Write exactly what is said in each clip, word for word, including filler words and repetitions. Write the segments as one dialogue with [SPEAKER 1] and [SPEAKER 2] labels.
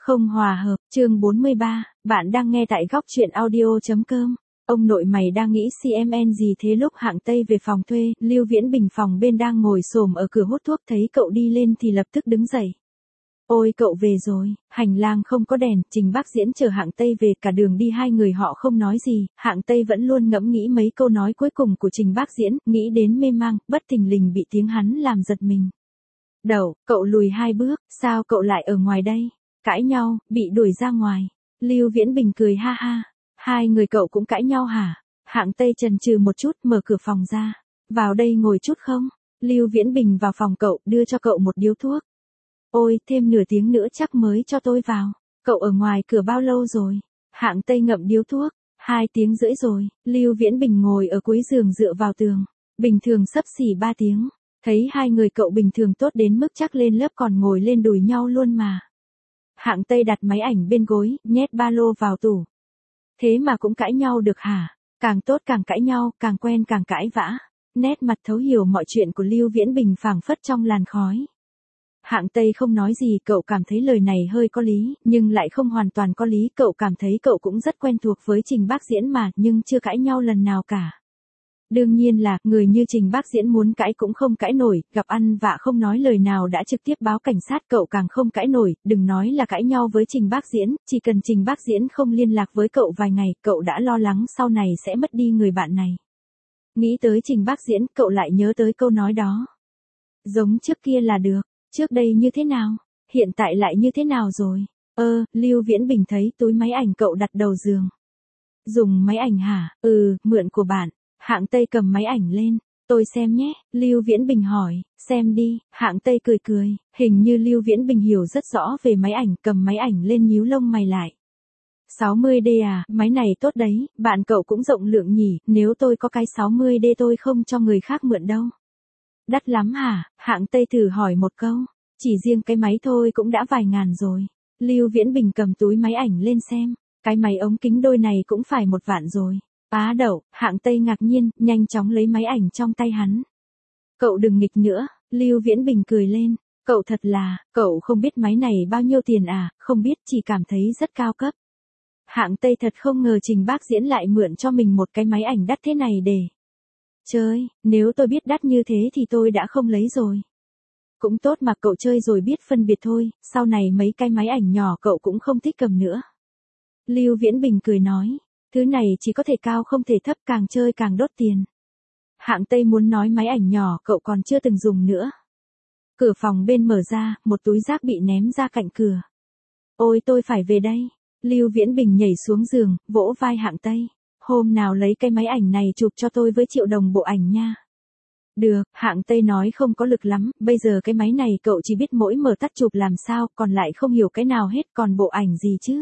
[SPEAKER 1] Không hòa hợp, chương bốn mươi ba, bạn đang nghe tại góc truyện audio.com. Ông nội mày đang nghĩ xê em en gì thế? Lúc Hạng Tây về phòng thuê, Lưu Viễn Bình phòng bên đang ngồi xổm ở cửa hút thuốc, thấy cậu đi lên thì lập tức đứng dậy. Ôi cậu về rồi, hành lang không có đèn, Trình Bác Diễn chờ Hạng Tây về, cả đường đi hai người họ không nói gì, Hạng Tây vẫn luôn ngẫm nghĩ mấy câu nói cuối cùng của Trình Bác Diễn, nghĩ đến mê mang, bất thình lình bị tiếng hắn làm giật mình. Đậu, cậu lùi hai bước, sao cậu lại ở ngoài đây? Cãi nhau, bị đuổi ra ngoài. Lưu Viễn Bình cười ha ha. Hai người cậu cũng cãi nhau hả? Hạng Tây chần chừ một chút, mở cửa phòng ra. Vào đây ngồi chút không? Lưu Viễn Bình vào phòng cậu, đưa cho cậu một điếu thuốc. Ôi, thêm nửa tiếng nữa chắc mới cho tôi vào. Cậu ở ngoài cửa bao lâu rồi? Hạng Tây ngậm điếu thuốc. Hai tiếng rưỡi rồi. Lưu Viễn Bình ngồi ở cuối giường dựa vào tường. Bình thường xấp xỉ ba tiếng. Thấy hai người cậu bình thường tốt đến mức chắc lên lớp còn ngồi lên đùi nhau luôn mà. Hạng Tây đặt máy ảnh bên gối, nhét ba lô vào tủ. Thế mà cũng cãi nhau được hả? Càng tốt càng cãi nhau, càng quen càng cãi vã. Nét mặt thấu hiểu mọi chuyện của Lưu Viễn Bình phảng phất trong làn khói. Hạng Tây không nói gì, cậu cảm thấy lời này hơi có lý, nhưng lại không hoàn toàn có lý. Cậu cảm thấy cậu cũng rất quen thuộc với Trình Bác Diễn mà, nhưng chưa cãi nhau lần nào cả. Đương nhiên là, người như Trình Bác Diễn muốn cãi cũng không cãi nổi, gặp ăn vạ không nói lời nào đã trực tiếp báo cảnh sát, cậu càng không cãi nổi, đừng nói là cãi nhau với Trình Bác Diễn, chỉ cần Trình Bác Diễn không liên lạc với cậu vài ngày, cậu đã lo lắng sau này sẽ mất đi người bạn này. Nghĩ tới Trình Bác Diễn, cậu lại nhớ tới câu nói đó. Giống trước kia là được, trước đây như thế nào, hiện tại lại như thế nào rồi? Ơ, Lưu Viễn Bình thấy túi máy ảnh cậu đặt đầu giường. Dùng máy ảnh hả? Ừ, mượn của bạn. Hạng Tây cầm máy ảnh lên. Tôi xem nhé, Lưu Viễn Bình hỏi. Xem đi, Hạng Tây cười cười. Hình như Lưu Viễn Bình hiểu rất rõ về máy ảnh, cầm máy ảnh lên nhíu lông mày lại. sáu mươi đê à, máy này tốt đấy, bạn cậu cũng rộng lượng nhỉ, nếu tôi có cái sáu mươi đê tôi không cho người khác mượn đâu. Đắt lắm hả? Hạng Tây thử hỏi một câu. Chỉ riêng cái máy thôi cũng đã vài ngàn rồi. Lưu Viễn Bình cầm túi máy ảnh lên xem. Cái máy ống kính đôi này cũng phải một vạn rồi. Á đậu, Hạng Tây ngạc nhiên, nhanh chóng lấy máy ảnh trong tay hắn. Cậu đừng nghịch nữa, Lưu Viễn Bình cười lên. Cậu thật là, cậu không biết máy này bao nhiêu tiền à, không biết, chỉ cảm thấy rất cao cấp. Hạng Tây thật không ngờ Trình Bác Diễn lại mượn cho mình một cái máy ảnh đắt thế này để. Chơi, nếu tôi biết đắt như thế thì tôi đã không lấy rồi. Cũng tốt mà cậu chơi rồi biết phân biệt thôi, sau này mấy cái máy ảnh nhỏ cậu cũng không thích cầm nữa. Lưu Viễn Bình cười nói. Thứ này chỉ có thể cao không thể thấp, càng chơi càng đốt tiền. Hạng Tây muốn nói máy ảnh nhỏ cậu còn chưa từng dùng nữa. Cửa phòng bên mở ra, một túi rác bị ném ra cạnh cửa. Ôi tôi phải về đây. Lưu Viễn Bình nhảy xuống giường, vỗ vai Hạng Tây. Hôm nào lấy cái máy ảnh này chụp cho tôi với triệu đồng bộ ảnh nha. Được, Hạng Tây nói không có lực lắm, bây giờ cái máy này cậu chỉ biết mỗi mở tắt chụp làm sao, còn lại không hiểu cái nào hết, còn bộ ảnh gì chứ.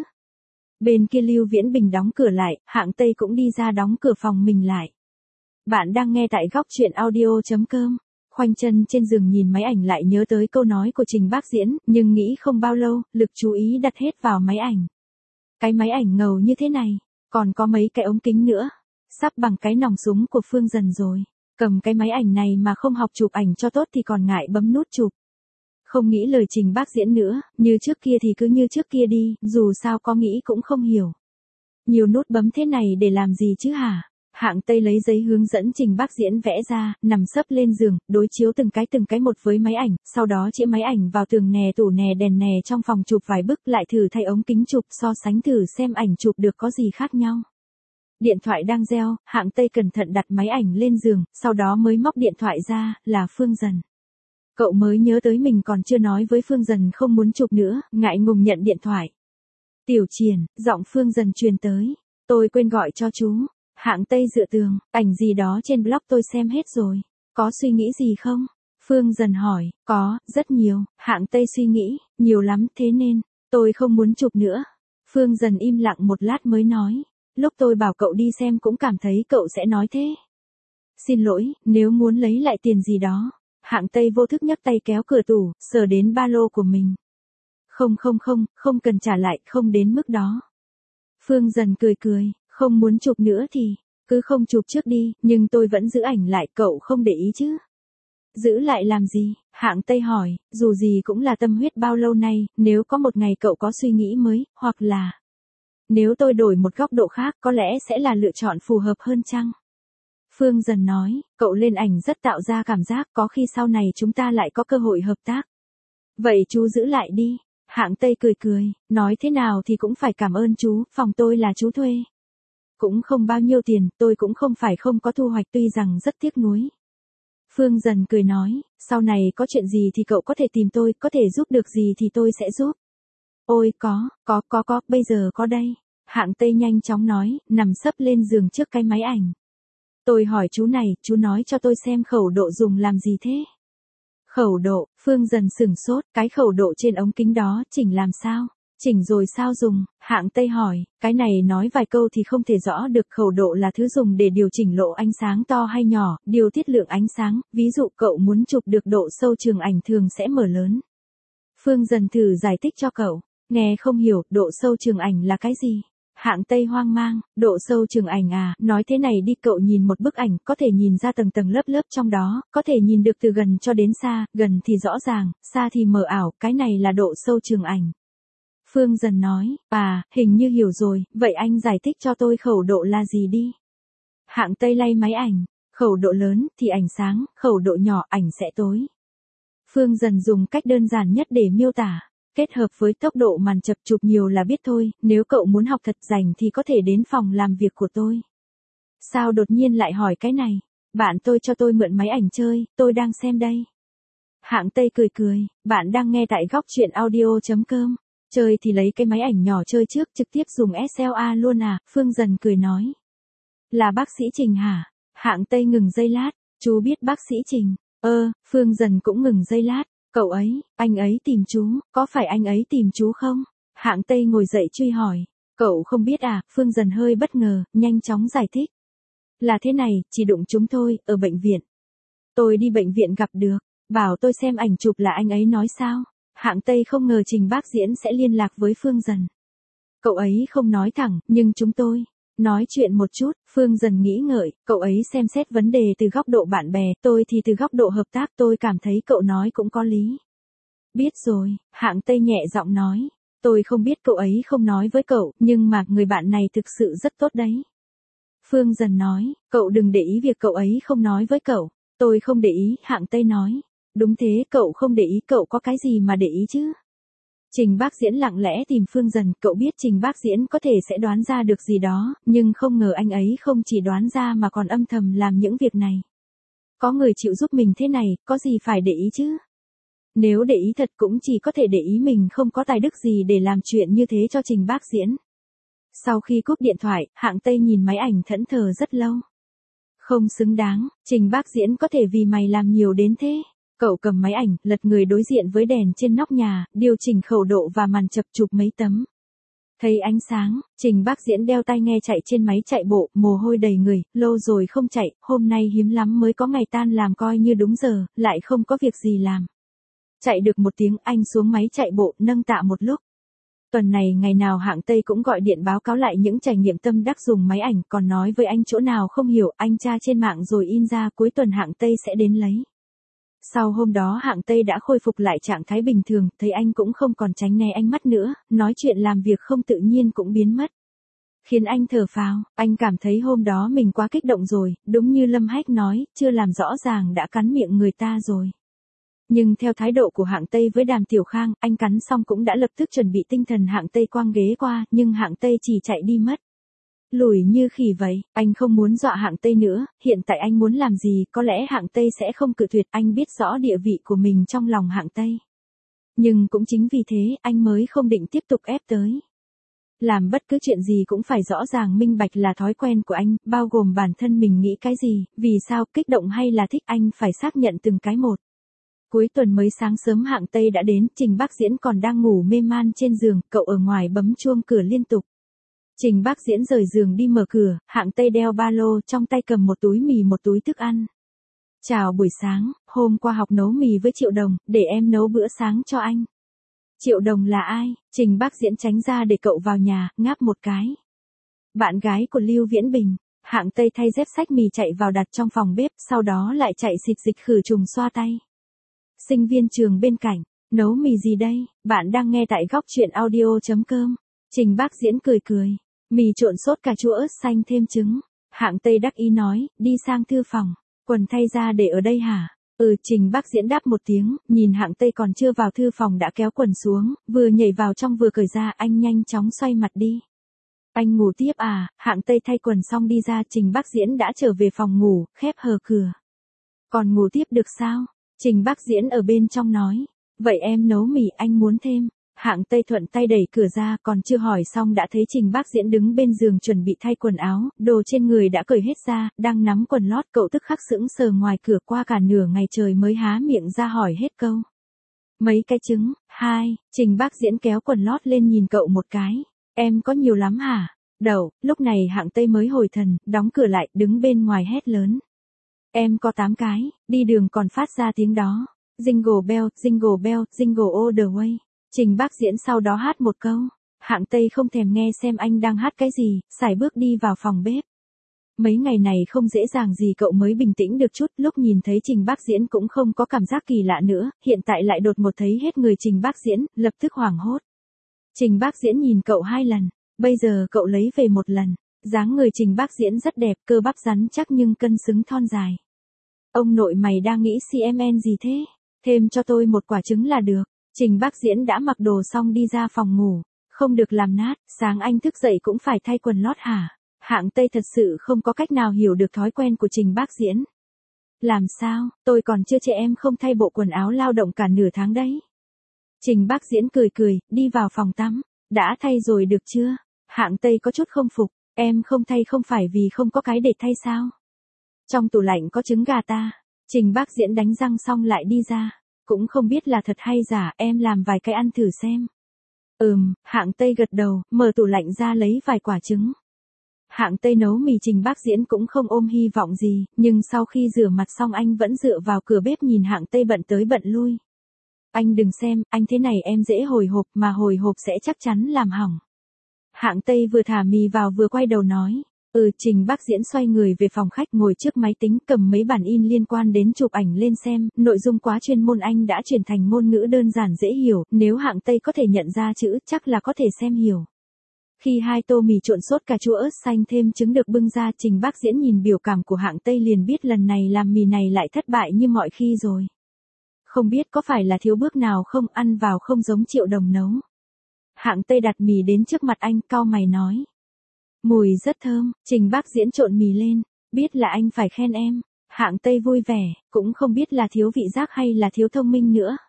[SPEAKER 1] Bên kia Lưu Viễn Bình đóng cửa lại, Hạng Tây cũng đi ra đóng cửa phòng mình lại. Bạn đang nghe tại góc truyện audio.com. Khoanh chân trên giường nhìn máy ảnh lại nhớ tới câu nói của Trình Bác Diễn, nhưng nghĩ không bao lâu, lực chú ý đặt hết vào máy ảnh. Cái máy ảnh ngầu như thế này, còn có mấy cái ống kính nữa. Sắp bằng cái nòng súng của Phương Dần rồi. Cầm cái máy ảnh này mà không học chụp ảnh cho tốt thì còn ngại bấm nút chụp. Không nghĩ lời Trình Bác Diễn nữa, như trước kia thì cứ như trước kia đi, dù sao có nghĩ cũng không hiểu. Nhiều nút bấm thế này để làm gì chứ hả? Hạng Tây lấy giấy hướng dẫn Trình Bác Diễn vẽ ra, nằm sấp lên giường, đối chiếu từng cái từng cái một với máy ảnh, sau đó chĩa máy ảnh vào tường nè tủ nè đèn nè trong phòng chụp vài bức, lại thử thay ống kính chụp, so sánh thử xem ảnh chụp được có gì khác nhau. Điện thoại đang reo, Hạng Tây cẩn thận đặt máy ảnh lên giường, sau đó mới móc điện thoại ra, là Phương Dần. Cậu mới nhớ tới mình còn chưa nói với Phương Dần không muốn chụp nữa, ngại ngùng nhận điện thoại. Tiểu Triển, giọng Phương Dần truyền tới. Tôi quên gọi cho chú. Hạng Tây dựa tường, ảnh gì đó trên blog tôi xem hết rồi. Có suy nghĩ gì không? Phương Dần hỏi, có, rất nhiều. Hạng Tây suy nghĩ, nhiều lắm, thế nên, tôi không muốn chụp nữa. Phương Dần im lặng một lát mới nói. Lúc tôi bảo cậu đi xem cũng cảm thấy cậu sẽ nói thế. Xin lỗi, nếu muốn lấy lại tiền gì đó. Hạng Tây vô thức nhấc tay kéo cửa tủ, sờ đến ba lô của mình. Không không không, không cần trả lại, không đến mức đó. Phương Dần cười cười, không muốn chụp nữa thì, cứ không chụp trước đi, nhưng tôi vẫn giữ ảnh lại, cậu không để ý chứ. Giữ lại làm gì? Hạng Tây hỏi, dù gì cũng là tâm huyết bao lâu nay, nếu có một ngày cậu có suy nghĩ mới, hoặc là nếu tôi đổi một góc độ khác có lẽ sẽ là lựa chọn phù hợp hơn chăng? Phương Dần nói, cậu lên ảnh rất tạo ra cảm giác có khi sau này chúng ta lại có cơ hội hợp tác. Vậy chú giữ lại đi. Hạng Tây cười cười, nói thế nào thì cũng phải cảm ơn chú, phòng tôi là chú thuê. Cũng không bao nhiêu tiền, tôi cũng không phải không có thu hoạch tuy rằng rất tiếc nuối. Phương Dần cười nói, sau này có chuyện gì thì cậu có thể tìm tôi, có thể giúp được gì thì tôi sẽ giúp. Ôi có, có, có, có, bây giờ có đây. Hạng Tây nhanh chóng nói, nằm sấp lên giường trước cái máy ảnh. Tôi hỏi chú này, chú nói cho tôi xem khẩu độ dùng làm gì thế? Khẩu độ, Phương Dần sửng sốt, cái khẩu độ trên ống kính đó, chỉnh làm sao? Chỉnh rồi sao dùng? Hạng Tây hỏi, cái này nói vài câu thì không thể rõ được. Khẩu độ là thứ dùng để điều chỉnh lộ ánh sáng to hay nhỏ, điều tiết lượng ánh sáng, ví dụ cậu muốn chụp được độ sâu trường ảnh thường sẽ mở lớn. Phương Dần thử giải thích cho cậu, nghe không hiểu, độ sâu trường ảnh là cái gì? Hạng Tây hoang mang, độ sâu trường ảnh à, nói thế này đi, cậu nhìn một bức ảnh, có thể nhìn ra tầng tầng lớp lớp trong đó, có thể nhìn được từ gần cho đến xa, gần thì rõ ràng, xa thì mờ ảo, cái này là độ sâu trường ảnh. Phương Dần nói, à, hình như hiểu rồi, vậy anh giải thích cho tôi khẩu độ là gì đi. Hạng Tây lay máy ảnh, khẩu độ lớn thì ảnh sáng, khẩu độ nhỏ ảnh sẽ tối. Phương Dần dùng cách đơn giản nhất để miêu tả. Kết hợp với tốc độ màn chập chụp nhiều là biết thôi, nếu cậu muốn học thật rành thì có thể đến phòng làm việc của tôi. Sao đột nhiên lại hỏi cái này? Bạn tôi cho tôi mượn máy ảnh chơi, tôi đang xem đây. Hạng Tây cười cười, bạn đang nghe tại góc truyện audio chấm com. Chơi thì lấy cái máy ảnh nhỏ chơi trước, trực tiếp dùng ét lờ a luôn à, Phương Dần cười nói. Là bác sĩ Trình hả? Hạng Tây ngừng giây lát, chú biết bác sĩ Trình. Ơ, Phương Dần cũng ngừng giây lát. Cậu ấy, anh ấy tìm chú, có phải anh ấy tìm chú không? Hạng Tây ngồi dậy truy hỏi. Cậu không biết à, Phương Dần hơi bất ngờ, nhanh chóng giải thích. Là thế này, chỉ đụng chúng tôi, ở bệnh viện. Tôi đi bệnh viện gặp được, bảo tôi xem ảnh chụp là anh ấy nói sao? Hạng Tây không ngờ Trình Bác Diễn sẽ liên lạc với Phương Dần. Cậu ấy không nói thẳng, nhưng chúng tôi nói chuyện một chút. Phương Dần nghĩ ngợi, cậu ấy xem xét vấn đề từ góc độ bạn bè, tôi thì từ góc độ hợp tác, tôi cảm thấy cậu nói cũng có lý. Biết rồi, Hạng Tây nhẹ giọng nói, tôi không biết cậu ấy không nói với cậu, nhưng mà người bạn này thực sự rất tốt đấy. Phương Dần nói, cậu đừng để ý việc cậu ấy không nói với cậu. Tôi không để ý, Hạng Tây nói. Đúng thế, cậu không để ý, cậu có cái gì mà để ý chứ? Trình Bác Diễn lặng lẽ tìm Phương Dần, cậu biết Trình Bác Diễn có thể sẽ đoán ra được gì đó, nhưng không ngờ anh ấy không chỉ đoán ra mà còn âm thầm làm những việc này. Có người chịu giúp mình thế này, có gì phải để ý chứ? Nếu để ý thật cũng chỉ có thể để ý mình không có tài đức gì để làm chuyện như thế cho Trình Bác Diễn. Sau khi cúp điện thoại, Hạng Tây nhìn máy ảnh thẫn thờ rất lâu. Không xứng đáng, Trình Bác Diễn có thể vì mày làm nhiều đến thế. Cậu cầm máy ảnh, lật người đối diện với đèn trên nóc nhà, điều chỉnh khẩu độ và màn chập chụp mấy tấm. Thấy ánh sáng, Trình Bác Diễn đeo tai nghe chạy trên máy chạy bộ, mồ hôi đầy người, lâu rồi không chạy, hôm nay hiếm lắm mới có ngày tan làm coi như đúng giờ, lại không có việc gì làm. Chạy được một tiếng anh xuống máy chạy bộ, nâng tạ một lúc. Tuần này ngày nào Hạng Tây cũng gọi điện báo cáo lại những trải nghiệm tâm đắc dùng máy ảnh, còn nói với anh chỗ nào không hiểu, anh tra trên mạng rồi in ra, cuối tuần Hạng Tây sẽ đến lấy. Sau hôm đó Hạng Tây đã khôi phục lại trạng thái bình thường, thấy anh cũng không còn tránh né ánh mắt nữa, nói chuyện làm việc không tự nhiên cũng biến mất. Khiến anh thở phào, anh cảm thấy hôm đó mình quá kích động rồi, đúng như Lâm Hách nói, chưa làm rõ ràng đã cắn miệng người ta rồi. Nhưng theo thái độ của Hạng Tây với Đàm Tiểu Khang, anh cắn xong cũng đã lập tức chuẩn bị tinh thần. Hạng Tây quăng ghế qua, nhưng Hạng Tây chỉ chạy đi mất. Lùi như khỉ vậy, anh không muốn dọa Hạng Tây nữa, hiện tại anh muốn làm gì, có lẽ Hạng Tây sẽ không cự tuyệt, anh biết rõ địa vị của mình trong lòng Hạng Tây. Nhưng cũng chính vì thế, anh mới không định tiếp tục ép tới. Làm bất cứ chuyện gì cũng phải rõ ràng minh bạch là thói quen của anh, bao gồm bản thân mình nghĩ cái gì, vì sao, kích động hay là thích, anh phải xác nhận từng cái một. Cuối tuần mới sáng sớm Hạng Tây đã đến, Trình Bác Diễn còn đang ngủ mê man trên giường, cậu ở ngoài bấm chuông cửa liên tục. Trình Bác Diễn rời giường đi mở cửa, Hạng Tây đeo ba lô, trong tay cầm một túi mì một túi thức ăn. Chào buổi sáng, hôm qua học nấu mì với Triệu Đồng, để em nấu bữa sáng cho anh. Triệu Đồng là ai? Trình Bác Diễn tránh ra để cậu vào nhà, ngáp một cái. Bạn gái của Lưu Viễn Bình. Hạng Tây thay dép xách mì chạy vào đặt trong phòng bếp, sau đó lại chạy xịt dịch khử trùng xoa tay. Sinh viên trường bên cạnh, nấu mì gì đây, bạn đang nghe tại góc chuyện audio chấm com. Trình Bác Diễn cười cười, mì trộn sốt cà chua ớt xanh thêm trứng. Hạng Tây đắc ý nói, đi sang thư phòng, quần thay ra để ở đây hả? Ừ, Trình Bác Diễn đáp một tiếng, nhìn Hạng Tây còn chưa vào thư phòng đã kéo quần xuống, vừa nhảy vào trong vừa cởi ra, anh nhanh chóng xoay mặt đi. Anh ngủ tiếp à? Hạng Tây thay quần xong đi ra, Trình Bác Diễn đã trở về phòng ngủ, khép hờ cửa. Còn ngủ tiếp được sao? Trình Bác Diễn ở bên trong nói. Vậy em nấu mì, anh muốn thêm. Hạng Tây thuận tay đẩy cửa ra, còn chưa hỏi xong đã thấy Trình Bác Diễn đứng bên giường chuẩn bị thay quần áo, đồ trên người đã cởi hết ra, đang nắm quần lót, cậu tức khắc sững sờ ngoài cửa, qua cả nửa ngày trời mới há miệng ra hỏi hết câu. Mấy cái trứng? Hai. Trình Bác Diễn kéo quần lót lên nhìn cậu một cái. Em có nhiều lắm hả? Đậu. Lúc này Hạng Tây mới hồi thần, đóng cửa lại, đứng bên ngoài hét lớn. Em có tám cái, đi đường còn phát ra tiếng đó. Jingle bell, jingle bell, jingle all the way. Trình Bác Diễn sau đó hát một câu. Hạng Tây không thèm nghe xem anh đang hát cái gì, sải bước đi vào phòng bếp. Mấy ngày này không dễ dàng gì cậu mới bình tĩnh được chút, lúc nhìn thấy Trình Bác Diễn cũng không có cảm giác kỳ lạ nữa, hiện tại lại đột một thấy hết người Trình Bác Diễn, lập tức hoảng hốt. Trình Bác Diễn nhìn cậu hai lần, bây giờ cậu lấy về một lần. Dáng người Trình Bác Diễn rất đẹp, cơ bắp rắn chắc nhưng cân xứng thon dài. Ông nội mày đang nghĩ xê em en gì thế? Thêm cho tôi một quả trứng là được. Trình Bác Diễn đã mặc đồ xong đi ra phòng ngủ. Không được làm nát, sáng anh thức dậy cũng phải thay quần lót hả? Hạng Tây thật sự không có cách nào hiểu được thói quen của Trình Bác Diễn. Làm sao, tôi còn chưa trẻ em không thay bộ quần áo lao động cả nửa tháng đấy. Trình Bác Diễn cười cười, đi vào phòng tắm. Đã thay rồi được chưa? Hạng Tây có chút không phục, em không thay không phải vì không có cái để thay sao? Trong tủ lạnh có trứng gà ta. Trình Bác Diễn đánh răng xong lại đi ra. Cũng không biết là thật hay giả, em làm vài cái ăn thử xem. Ừm, Hạng Tây gật đầu, mở tủ lạnh ra lấy vài quả trứng. Hạng Tây nấu mì, Trình Bác Diễn cũng không ôm hy vọng gì, nhưng sau khi rửa mặt xong anh vẫn dựa vào cửa bếp nhìn Hạng Tây bận tới bận lui. Anh đừng xem, anh thế này em dễ hồi hộp, mà hồi hộp sẽ chắc chắn làm hỏng. Hạng Tây vừa thả mì vào vừa quay đầu nói. Ừ, Trình Bác Diễn xoay người về phòng khách, ngồi trước máy tính, cầm mấy bản in liên quan đến chụp ảnh lên xem, nội dung quá chuyên môn anh đã chuyển thành ngôn ngữ đơn giản dễ hiểu, nếu Hạng Tây có thể nhận ra chữ chắc là có thể xem hiểu. Khi hai tô mì trộn sốt cà chua ớt xanh thêm trứng được bưng ra, Trình Bác Diễn nhìn biểu cảm của Hạng Tây liền biết lần này làm mì này lại thất bại như mọi khi rồi. Không biết có phải là thiếu bước nào không, ăn vào không giống Triệu Đồng nấu. Hạng Tây đặt mì đến trước mặt anh, cau mày nói. Mùi rất thơm. Trình Bác Diễn trộn mì lên, biết là anh phải khen em. Hạng Tây vui vẻ, cũng không biết là thiếu vị giác hay là thiếu thông minh nữa.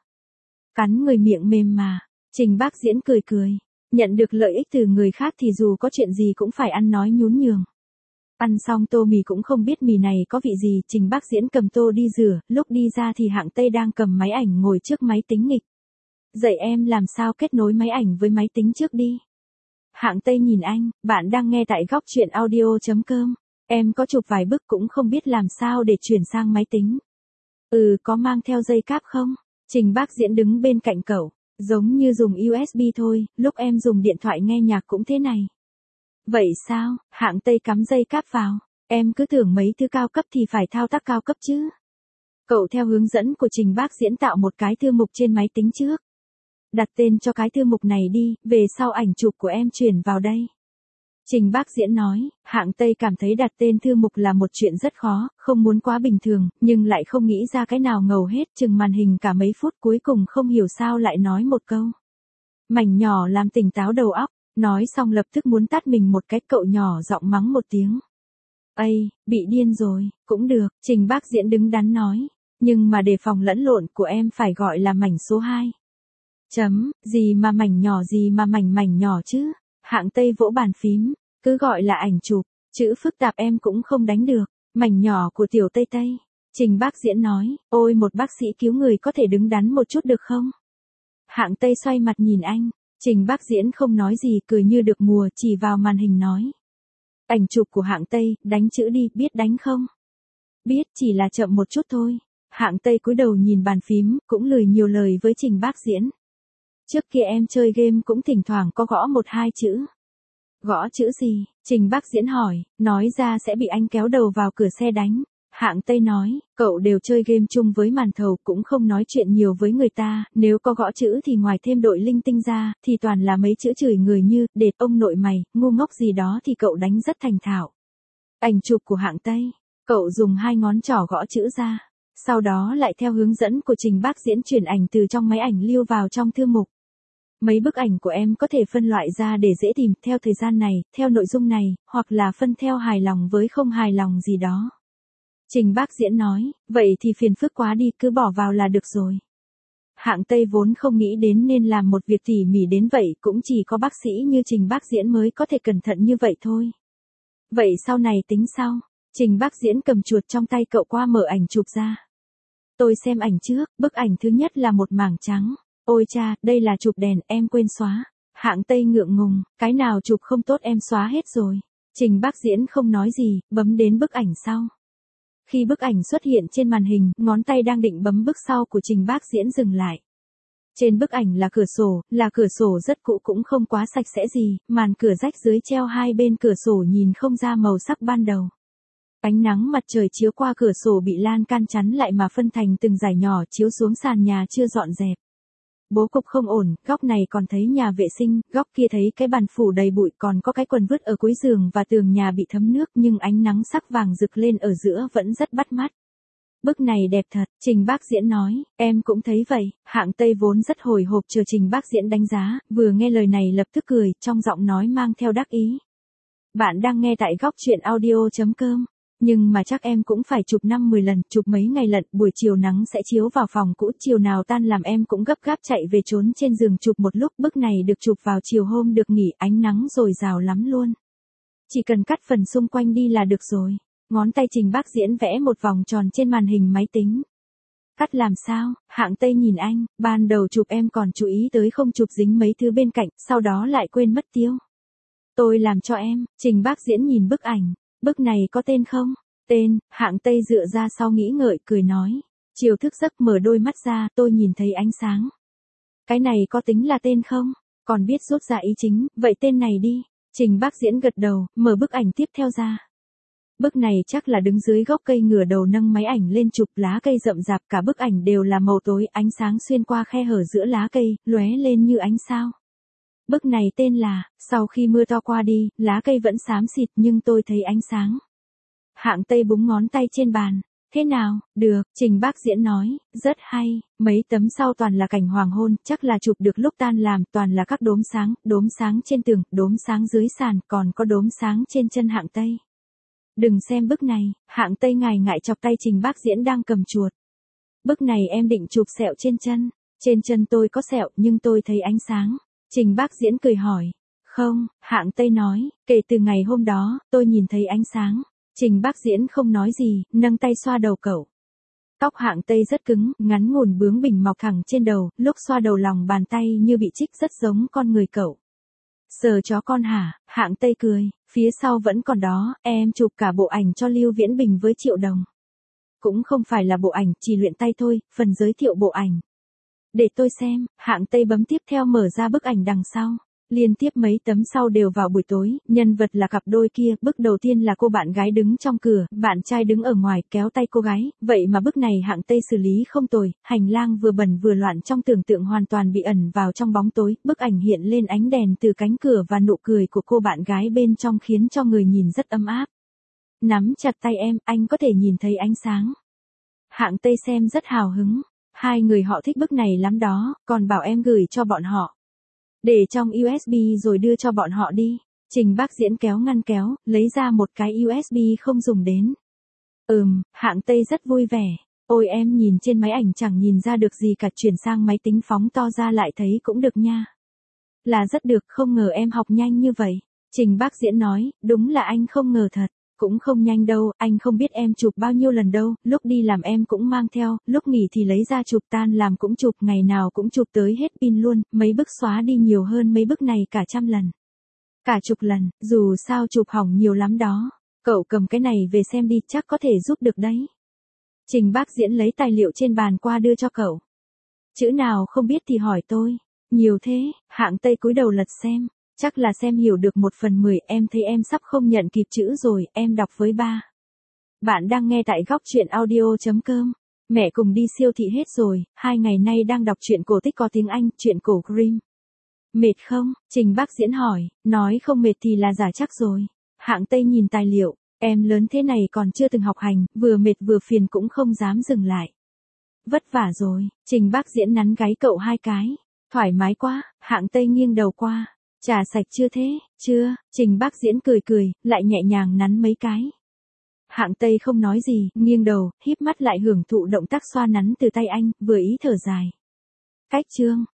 [SPEAKER 1] Cắn người miệng mềm mà. Trình Bác Diễn cười cười, nhận được lợi ích từ người khác thì dù có chuyện gì cũng phải ăn nói nhún nhường. Ăn xong tô mì cũng không biết mì này có vị gì, Trình Bác Diễn cầm tô đi rửa, lúc đi ra thì Hạng Tây đang cầm máy ảnh ngồi trước máy tính nghịch. Dạy em làm sao kết nối máy ảnh với máy tính trước đi. Hạng Tây nhìn anh, bạn đang nghe tại góc chuyện audio chấm com. Em có chụp vài bức cũng không biết làm sao để chuyển sang máy tính. Ừ, có mang theo dây cáp không? Trình Bác Diễn đứng bên cạnh cậu, giống như dùng u ét bê thôi, lúc em dùng điện thoại nghe nhạc cũng thế này. Vậy sao? Hạng Tây cắm dây cáp vào. Em cứ tưởng mấy thứ cao cấp thì phải thao tác cao cấp chứ. Cậu theo hướng dẫn của Trình Bác Diễn tạo một cái thư mục trên máy tính trước. Đặt tên cho cái thư mục này đi, về sau ảnh chụp của em chuyển vào đây. Trình Bác Diễn nói. Hạng Tây cảm thấy đặt tên thư mục là một chuyện rất khó, không muốn quá bình thường, nhưng lại không nghĩ ra cái nào ngầu hết, chừng màn hình cả mấy phút cuối cùng không hiểu sao lại nói một câu. Mảnh nhỏ làm tỉnh táo đầu óc. Nói xong lập tức muốn tát mình một cái, cậu nhỏ giọng mắng một tiếng. Ây, bị điên rồi, cũng được, Trình Bác Diễn đứng đắn nói. Nhưng mà đề phòng lẫn lộn của em phải gọi là mảnh số hai. Chấm, gì mà mảnh nhỏ gì mà mảnh mảnh nhỏ chứ. Hạng Tây vỗ bàn phím, cứ gọi là ảnh chụp, chữ phức tạp em cũng không đánh được. Mảnh nhỏ của tiểu Tây Tây. Trình Bác Diễn nói, ôi một bác sĩ cứu người có thể đứng đắn một chút được không? Hạng Tây xoay mặt nhìn anh. Trình Bác Diễn không nói gì, cười như được mùa, chỉ vào màn hình nói. Ảnh chụp của Hạng Tây, đánh chữ đi, biết đánh không? Biết, chỉ là chậm một chút thôi. Hạng Tây cúi đầu nhìn bàn phím, cũng lười nhiều lời với Trình Bác Diễn. Trước kia em chơi game cũng thỉnh thoảng có gõ một hai chữ. Gõ chữ gì? Trình Bác Diễn hỏi, nói ra sẽ bị anh kéo đầu vào cửa xe đánh. Hạng Tây nói, cậu đều chơi game chung với màn thầu cũng không nói chuyện nhiều với người ta, nếu có gõ chữ thì ngoài thêm đội linh tinh ra, thì toàn là mấy chữ chửi người như, đệt ông nội mày, ngu ngốc gì đó thì cậu đánh rất thành thạo. Ảnh chụp của Hạng Tây, cậu dùng hai ngón trỏ gõ chữ ra, sau đó lại theo hướng dẫn của Trình Bác Diễn chuyển ảnh từ trong máy ảnh lưu vào trong thư mục. Mấy bức ảnh của em có thể phân loại ra để dễ tìm theo thời gian này, theo nội dung này, hoặc là phân theo hài lòng với không hài lòng gì đó. Trình Bác Diễn nói, vậy thì phiền phức quá đi, cứ bỏ vào là được rồi. Hạng Tây vốn không nghĩ đến nên làm một việc tỉ mỉ đến vậy, cũng chỉ có bác sĩ như Trình Bác Diễn mới có thể cẩn thận như vậy thôi. Vậy sau này tính sau. Trình Bác Diễn cầm chuột trong tay cậu qua mở ảnh chụp ra. Tôi xem ảnh trước, bức ảnh thứ nhất là một mảng trắng. Ôi cha, đây là chụp đèn, em quên xóa. Hạng Tây ngượng ngùng, cái nào chụp không tốt em xóa hết rồi. Trình Bác Diễn không nói gì, bấm đến bức ảnh sau. Khi bức ảnh xuất hiện trên màn hình, ngón tay đang định bấm bức sau của Trình Bác Diễn dừng lại. Trên bức ảnh là cửa sổ, là cửa sổ rất cũ cũng không quá sạch sẽ gì, màn cửa rách dưới treo hai bên cửa sổ nhìn không ra màu sắc ban đầu. Ánh nắng mặt trời chiếu qua cửa sổ bị lan can chắn lại mà phân thành từng dải nhỏ chiếu xuống sàn nhà chưa dọn dẹp. Bố cục không ổn, góc này còn thấy nhà vệ sinh, góc kia thấy cái bàn phủ đầy bụi, còn có cái quần vứt ở cuối giường và tường nhà bị thấm nước, nhưng ánh nắng sắc vàng rực lên ở giữa vẫn rất bắt mắt. Bức này đẹp thật, Trình Bác Diễn nói, em cũng thấy vậy. Hạng Tây vốn rất hồi hộp chờ Trình Bác Diễn đánh giá, vừa nghe lời này lập tức cười, trong giọng nói mang theo đắc ý. Bạn đang nghe tại góc truyện audio chấm com. Nhưng mà chắc em cũng phải chụp năm mười lần, chụp mấy ngày lận, buổi chiều nắng sẽ chiếu vào phòng cũ, chiều nào tan làm em cũng gấp gáp chạy về trốn trên giường chụp một lúc, bức này được chụp vào chiều hôm được nghỉ, ánh nắng dồi dào lắm luôn. Chỉ cần cắt phần xung quanh đi là được rồi. Ngón tay Trình Bác Diễn vẽ một vòng tròn trên màn hình máy tính. Cắt làm sao? Hạng Tây nhìn anh, ban đầu chụp em còn chú ý tới không chụp dính mấy thứ bên cạnh, sau đó lại quên mất tiêu. Tôi làm cho em. Trình Bác Diễn nhìn bức ảnh. Bức này có tên không? Tên, Hạng Tây dựa ra sau nghĩ ngợi, cười nói. Chiều thức giấc mở đôi mắt ra, tôi nhìn thấy ánh sáng. Cái này có tính là tên không? Còn biết rút ra ý chính, vậy tên này đi. Trình Bác Diễn gật đầu, mở bức ảnh tiếp theo ra. Bức này chắc là đứng dưới gốc cây ngửa đầu nâng máy ảnh lên chụp, lá cây rậm rạp, cả bức ảnh đều là màu tối, ánh sáng xuyên qua khe hở giữa lá cây, lóe lên như ánh sao. Bức này tên là, sau khi mưa to qua đi, lá cây vẫn xám xịt nhưng tôi thấy ánh sáng. Hạng Tây búng ngón tay trên bàn. Thế nào, được, Trình Bác Diễn nói, rất hay, mấy tấm sau toàn là cảnh hoàng hôn, chắc là chụp được lúc tan làm, toàn là các đốm sáng, đốm sáng trên tường, đốm sáng dưới sàn, còn có đốm sáng trên chân Hạng Tây. Đừng xem bức này, Hạng Tây ngại ngại chọc tay Trình Bác Diễn đang cầm chuột. Bức này em định chụp sẹo trên chân, trên chân tôi có sẹo nhưng tôi thấy ánh sáng. Trình Bác Diễn cười hỏi. Không, Hạng Tây nói, kể từ ngày hôm đó, tôi nhìn thấy ánh sáng. Trình Bác Diễn không nói gì, nâng tay xoa đầu cậu. Tóc Hạng Tây rất cứng, ngắn ngủn bướng bỉnh mọc thẳng trên đầu, lúc xoa đầu lòng bàn tay như bị trích, rất giống con người cậu. Sờ chó con hả? Hạng Tây cười, phía sau vẫn còn đó, em chụp cả bộ ảnh cho Lưu Viễn Bình với Triệu Đồng. Cũng không phải là bộ ảnh, chỉ luyện tay thôi, phần giới thiệu bộ ảnh. Để tôi xem, Hạng Tây bấm tiếp theo mở ra bức ảnh đằng sau. Liên tiếp mấy tấm sau đều vào buổi tối, nhân vật là cặp đôi kia, bức đầu tiên là cô bạn gái đứng trong cửa, bạn trai đứng ở ngoài kéo tay cô gái, vậy mà bức này Hạng Tây xử lý không tồi, hành lang vừa bẩn vừa loạn trong tưởng tượng hoàn toàn bị ẩn vào trong bóng tối, bức ảnh hiện lên ánh đèn từ cánh cửa và nụ cười của cô bạn gái bên trong khiến cho người nhìn rất ấm áp. Nắm chặt tay em, anh có thể nhìn thấy ánh sáng. Hạng Tây xem rất hào hứng, hai người họ thích bức này lắm đó, còn bảo em gửi cho bọn họ. Để trong u ét bê rồi đưa cho bọn họ đi. Trình Bác Diễn kéo ngăn kéo, lấy ra một cái u ét bê không dùng đến. Ừm, Hạng Tây rất vui vẻ. Ôi em nhìn trên máy ảnh chẳng nhìn ra được gì cả, chuyển sang máy tính phóng to ra lại thấy cũng được nha. Là rất được, không ngờ em học nhanh như vậy. Trình Bác Diễn nói, đúng là anh không ngờ thật. Cũng không nhanh đâu, anh không biết em chụp bao nhiêu lần đâu, lúc đi làm em cũng mang theo, lúc nghỉ thì lấy ra chụp, tan làm cũng chụp, ngày nào cũng chụp tới hết pin luôn, mấy bức xóa đi nhiều hơn mấy bức này cả trăm lần. Cả chục lần, dù sao chụp hỏng nhiều lắm đó. Cậu cầm cái này về xem đi, chắc có thể giúp được đấy. Trình Bác Diễn lấy tài liệu trên bàn qua đưa cho cậu. Chữ nào không biết thì hỏi tôi. Nhiều thế, Hạng Tây cúi đầu lật xem. Chắc là xem hiểu được một phần mười, em thấy em sắp không nhận kịp chữ rồi, em đọc với ba. Bạn đang nghe tại góc chuyện audio.com. Mẹ cùng đi siêu thị hết rồi, hai ngày nay đang đọc truyện cổ tích có tiếng Anh, truyện cổ Grimm. Mệt không? Trình Bác Diễn hỏi, nói không mệt thì là giả chắc rồi. Hạng Tây nhìn tài liệu, em lớn thế này còn chưa từng học hành, vừa mệt vừa phiền cũng không dám dừng lại. Vất vả rồi, Trình Bác Diễn nắn gáy cậu hai cái. Thoải mái quá, Hạng Tây nghiêng đầu qua. Trà sạch chưa thế? Chưa, Trình Bác Diễn cười cười, lại nhẹ nhàng nắn mấy cái. Hạng Tây không nói gì, nghiêng đầu, híp mắt lại hưởng thụ động tác xoa nắn từ tay anh, vừa ý thở dài. Cách chương,